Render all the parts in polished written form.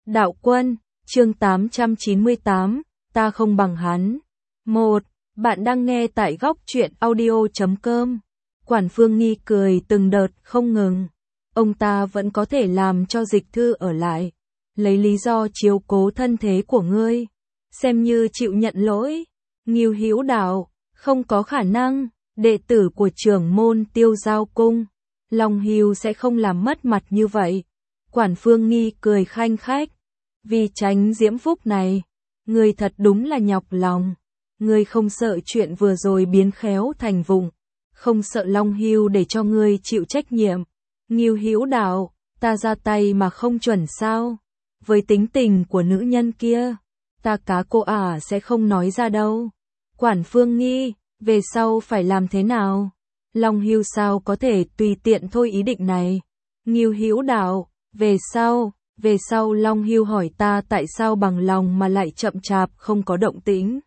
Đạo Quân, chương 898, ta không bằng hắn. 1. Bạn đang nghe tại góc truyện audio.com. Quản Phương Nghi cười từng đợt không ngừng. Ông ta vẫn có thể làm cho Dịch Thư ở lại. Lấy lý do chiếu cố thân thế của ngươi. Xem như chịu nhận lỗi. Ngưu Hữu Đạo, không có khả năng. Đệ tử của trưởng môn Tiêu Giao Cung. Long Hưu sẽ không làm mất mặt như vậy. Quản Phương Nghi cười khanh khách. Vì tránh diễm phúc này, ngươi thật đúng là nhọc lòng. Ngươi không sợ chuyện vừa rồi biến khéo thành vụng, không sợ Long Hưu để cho ngươi chịu trách nhiệm. Ngưu Hữu Đạo, ta ra tay mà không chuẩn sao? Với tính tình của nữ nhân kia, ta cá cô sẽ không nói ra đâu. Quản Phương Nghi, về sau phải làm thế nào? Long Hưu sao có thể tùy tiện thôi ý định này? Ngưu Hữu Đạo, về sau Long Hưu hỏi ta tại sao bằng lòng mà lại chậm chạp không có động tĩnh.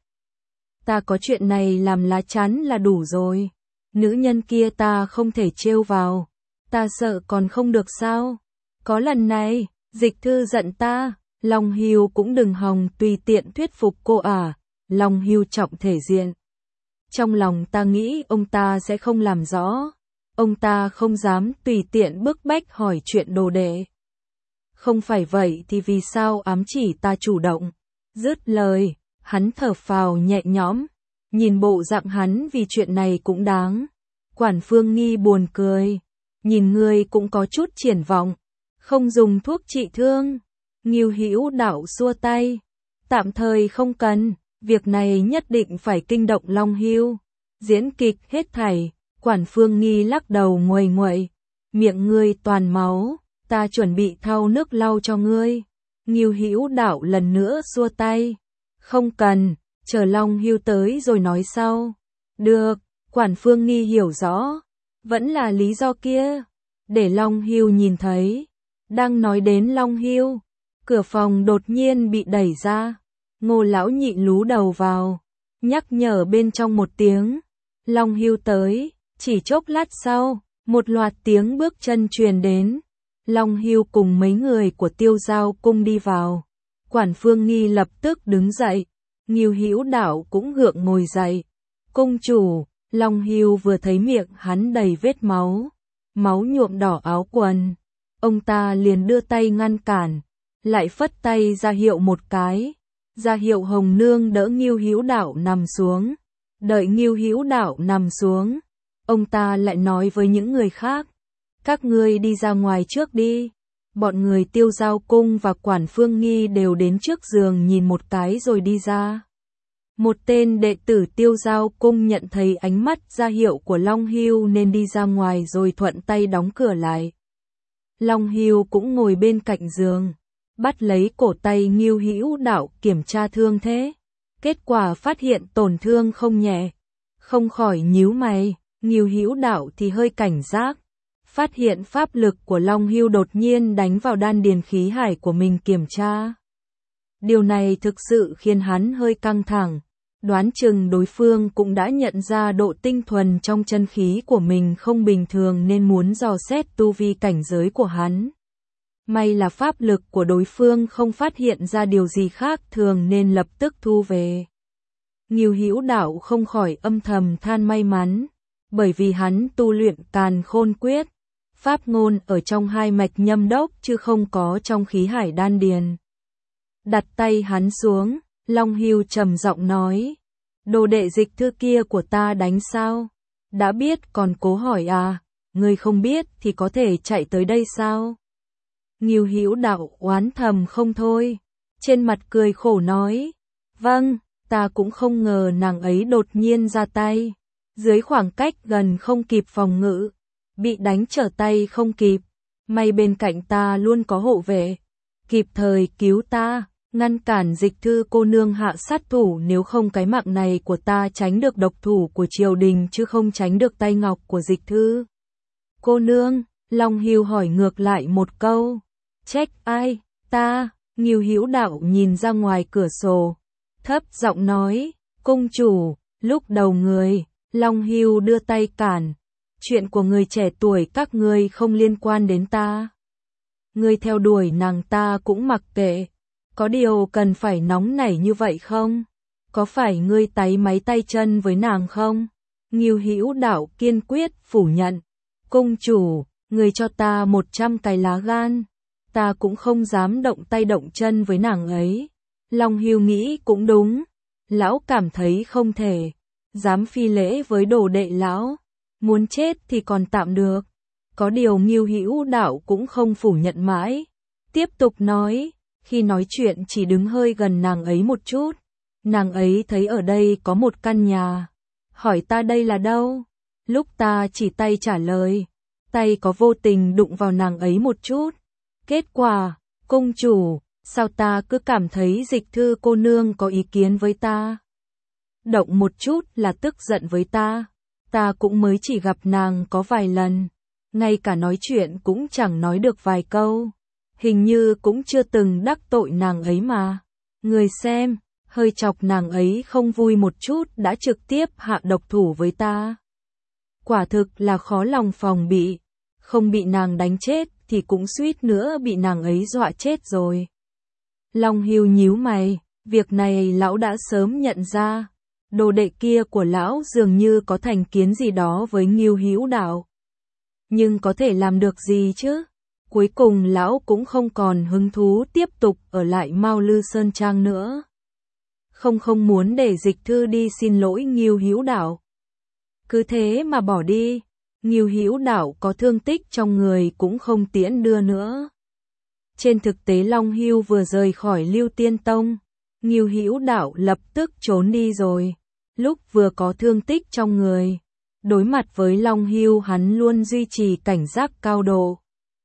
Ta có chuyện này làm lá chắn là đủ rồi. Nữ nhân kia ta không thể trêu vào. Ta sợ còn không được sao? Có lần này, Dịch Thư giận ta, Long Hưu cũng đừng hòng tùy tiện thuyết phục cô Long Hưu trọng thể diện. Trong lòng ta nghĩ ông ta sẽ không làm rõ. Ông ta không dám tùy tiện bức bách hỏi chuyện đồ đệ. Không phải vậy thì vì sao ám chỉ ta chủ động? Dứt lời, hắn thở phào nhẹ nhõm. Nhìn bộ dạng hắn vì chuyện này cũng đáng. Quản Phương Nghi buồn cười. Nhìn ngươi cũng có chút triển vọng. Không dùng thuốc trị thương. Ngưu Hữu Đạo xua tay. Tạm thời không cần. Việc này nhất định phải kinh động Long Hưu. Diễn kịch hết thảy. Quản Phương Nghi lắc đầu nguầy nguậy. Miệng ngươi toàn máu. Ta chuẩn bị thau nước lau cho ngươi. Ngưu Hữu Đạo lần nữa xua tay. Không cần, chờ Long Hưu tới rồi nói sau. Được, Quản Phương Nghi hiểu rõ. Vẫn là lý do kia. Để Long Hưu nhìn thấy. Đang nói đến Long Hưu, cửa phòng đột nhiên bị đẩy ra. Ngô lão nhị lú đầu vào. Nhắc nhở bên trong một tiếng. Long Hưu tới, chỉ chốc lát sau, một loạt tiếng bước chân truyền đến. Long Hưu cùng mấy người của Tiêu Giao Cung đi vào. Quản Phương Nghi lập tức đứng dậy. Ngưu Hữu Đạo cũng gượng ngồi dậy. Cung chủ, Long Hưu vừa thấy miệng hắn đầy vết máu. Máu nhuộm đỏ áo quần. Ông ta liền đưa tay ngăn cản. Lại phất tay ra hiệu một cái. Ra hiệu Hồng Nương đỡ Ngưu Hữu Đạo nằm xuống. Đợi Ngưu Hữu Đạo nằm xuống. Ông ta lại nói với những người khác. Các ngươi đi ra ngoài trước đi. Bọn người Tiêu Giao Cung và Quản Phương Nghi đều đến trước giường nhìn một cái rồi đi ra. Một tên đệ tử Tiêu Giao Cung nhận thấy ánh mắt ra hiệu của Long Hưu nên đi ra ngoài rồi thuận tay đóng cửa lại. Long Hưu cũng ngồi bên cạnh giường, bắt lấy cổ tay Ngưu Hữu Đạo kiểm tra thương thế. Kết quả phát hiện tổn thương không nhẹ. Không khỏi nhíu mày, Ngưu Hữu Đạo thì hơi cảnh giác. Phát hiện pháp lực của Long Hưu đột nhiên đánh vào đan điền khí hải của mình kiểm tra. Điều này thực sự khiến hắn hơi căng thẳng. Đoán chừng đối phương cũng đã nhận ra độ tinh thuần trong chân khí của mình không bình thường nên muốn dò xét tu vi cảnh giới của hắn. May là pháp lực của đối phương không phát hiện ra điều gì khác thường nên lập tức thu về. Ngưu Hữu Đạo không khỏi âm thầm than may mắn, bởi vì hắn tu luyện Càn Khôn Quyết. Pháp ngôn ở trong hai mạch nhâm đốc chứ không có trong khí hải đan điền. Đặt tay hắn xuống, Long Hưu trầm giọng nói. Đồ đệ Dịch Thư kia của ta đánh sao? Đã biết còn cố hỏi ngươi không biết thì có thể chạy tới đây sao? Ngưu Hữu Đạo oán thầm không thôi. Trên mặt cười khổ nói. Vâng, ta cũng không ngờ nàng ấy đột nhiên ra tay. Dưới khoảng cách gần không kịp phòng ngự. Bị đánh trở tay không kịp. May bên cạnh ta luôn có hộ vệ. Kịp thời cứu ta, ngăn cản Dịch Thư cô nương hạ sát thủ, nếu không cái mạng này của ta tránh được độc thủ của triều đình chứ không tránh được tay ngọc của Dịch Thư. Cô nương, Long Hưu hỏi ngược lại một câu. Trách ai? Ta. Ngưu Hữu Đạo nhìn ra ngoài cửa sổ. Thấp giọng nói. Cung chủ. Lúc đầu Long Hưu đưa tay cản. Chuyện của người trẻ tuổi các ngươi không liên quan đến ta. Ngươi theo đuổi nàng ta cũng mặc kệ, Có điều cần phải nóng nảy như vậy không? Có phải ngươi táy máy tay chân với nàng không? Ngưu Hữu Đạo kiên quyết phủ nhận. Công chủ, người cho ta 100 cái lá gan, ta cũng không dám động tay động chân với nàng ấy. Long Hưu nghĩ cũng đúng, lão cảm thấy không thể dám phi lễ với đồ đệ lão, muốn chết thì còn tạm được. Có điều Ngưu Hữu Đạo cũng không phủ nhận mãi, tiếp tục nói, khi nói chuyện chỉ đứng hơi gần nàng ấy một chút. Nàng ấy thấy ở đây có một căn nhà, hỏi ta đây là đâu. Lúc ta chỉ tay trả lời, tay có vô tình đụng vào nàng ấy một chút. Kết quả, công chủ, sao ta cứ cảm thấy Dịch Thư cô nương có ý kiến với ta? Động một chút là tức giận với ta. Ta cũng mới chỉ gặp nàng có vài lần, ngay cả nói chuyện cũng chẳng nói được vài câu. Hình như cũng chưa từng đắc tội nàng ấy mà. Người xem, hơi chọc nàng ấy không vui một chút đã trực tiếp hạ độc thủ với ta. Quả thực là khó lòng phòng bị, không bị nàng đánh chết thì cũng suýt nữa bị nàng ấy dọa chết rồi. Long Hưu nhíu mày, việc này lão đã sớm nhận ra. Đồ đệ kia của lão dường như có thành kiến gì đó với Ngưu Hữu Đạo. Nhưng có thể làm được gì chứ? Cuối cùng lão cũng không còn hứng thú tiếp tục ở lại Mao Lư Sơn Trang nữa. Không muốn để Dịch Thư đi xin lỗi Ngưu Hữu Đạo. Cứ thế mà bỏ đi, Ngưu Hữu Đạo có thương tích trong người cũng không tiễn đưa nữa. Trên thực tế Long Hưu vừa rời khỏi Lưu Tiên Tông, Ngưu Hữu Đạo lập tức trốn đi rồi. Lúc vừa có thương tích trong người, đối mặt với Long Hưu hắn luôn duy trì cảnh giác cao độ.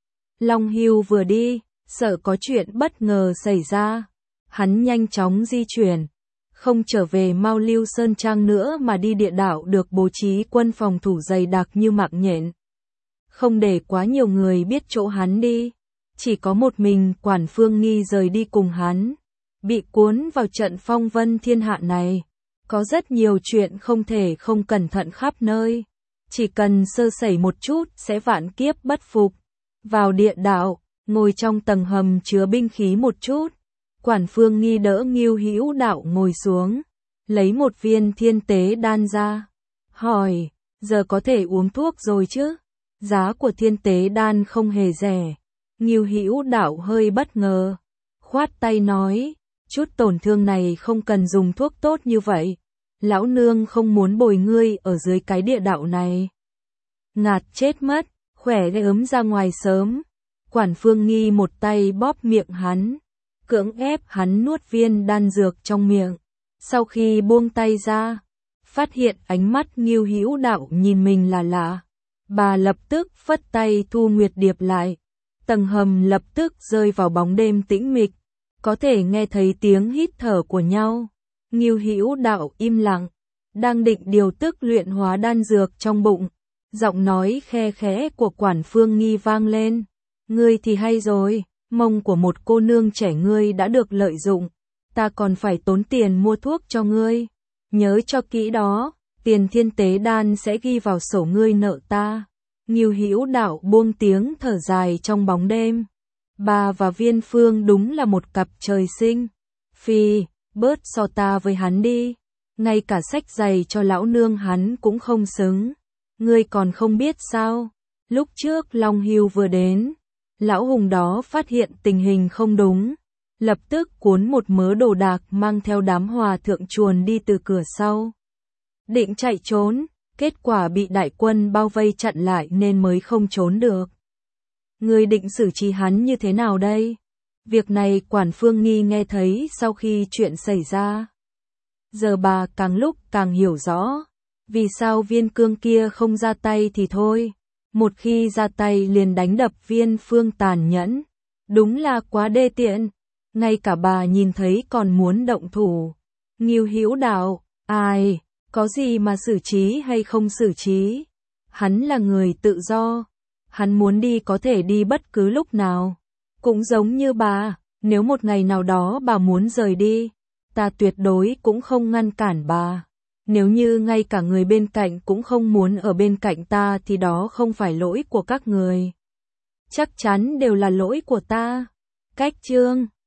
Long Hưu vừa đi, sợ có chuyện bất ngờ xảy ra, hắn nhanh chóng di chuyển, không trở về Mao Lưu Sơn Trang nữa mà đi địa đạo được bố trí quân phòng thủ dày đặc như mạng nhện. Không để quá nhiều người biết chỗ hắn đi, chỉ có một mình Quản Phương Nghi rời đi cùng hắn. Bị cuốn vào trận phong vân thiên hạ này, có rất nhiều chuyện không thể không cẩn thận khắp nơi. Chỉ cần sơ sẩy một chút sẽ vạn kiếp bất phục. Vào địa đạo, ngồi trong tầng hầm chứa binh khí một chút. Quản Phương Nghi đỡ Ngưu Hữu Đạo ngồi xuống, lấy một viên thiên tế đan ra. Hỏi, giờ có thể uống thuốc rồi chứ? Giá của thiên tế đan không hề rẻ. Ngưu Hữu Đạo hơi bất ngờ, khoát tay nói, chút tổn thương này không cần dùng thuốc tốt như vậy. Lão nương không muốn bồi ngươi ở dưới cái địa đạo này. Ngạt chết mất, khỏe ghê ấm ra ngoài sớm. Quản Phương Nghi một tay bóp miệng hắn, cưỡng ép hắn nuốt viên đan dược trong miệng. Sau khi buông tay ra, phát hiện ánh mắt Ngưu Hữu Đạo nhìn mình là lạ. Bà lập tức phất tay thu Nguyệt Điệp lại. Tầng hầm lập tức rơi vào bóng đêm tĩnh mịch, có thể nghe thấy tiếng hít thở của nhau. Ngưu Hữu Đạo im lặng, đang định điều tức luyện hóa đan dược trong bụng. Giọng nói khe khẽ của Quản Phương Nghi vang lên. Ngươi thì hay rồi, mông của một cô nương trẻ ngươi đã được lợi dụng. Ta còn phải tốn tiền mua thuốc cho ngươi. Nhớ cho kỹ đó, tiền thiên tế đan sẽ ghi vào sổ ngươi nợ ta. Ngưu Hữu Đạo buông tiếng thở dài trong bóng đêm. Bà và Viên Phương đúng là một cặp trời sinh. Phi, bớt so ta với hắn đi. Ngay cả sách giày cho lão nương hắn cũng không xứng. Ngươi còn không biết sao? Lúc trước Long Hưu vừa đến, lão hùng đó phát hiện tình hình không đúng, lập tức cuốn một mớ đồ đạc mang theo đám hòa thượng chuồn đi từ cửa sau. Định chạy trốn, kết quả bị đại quân bao vây chặn lại nên mới không trốn được. Ngươi định xử trí hắn như thế nào đây? Việc này Quản Phương Nghi nghe thấy sau khi chuyện xảy ra. Giờ bà càng lúc càng hiểu rõ, vì sao Viên Cương kia không ra tay thì thôi. Một khi ra tay liền đánh đập Viên Phương tàn nhẫn. Đúng là quá đê tiện. Ngay cả bà nhìn thấy còn muốn động thủ. Ngưu Hữu Đạo, ai, có gì mà xử trí hay không xử trí? Hắn là người tự do. Hắn muốn đi có thể đi bất cứ lúc nào. Cũng giống như bà, nếu một ngày nào đó bà muốn rời đi, ta tuyệt đối cũng không ngăn cản bà. Nếu như ngay cả người bên cạnh cũng không muốn ở bên cạnh ta thì đó không phải lỗi của các người. Chắc chắn đều là lỗi của ta. Cách chương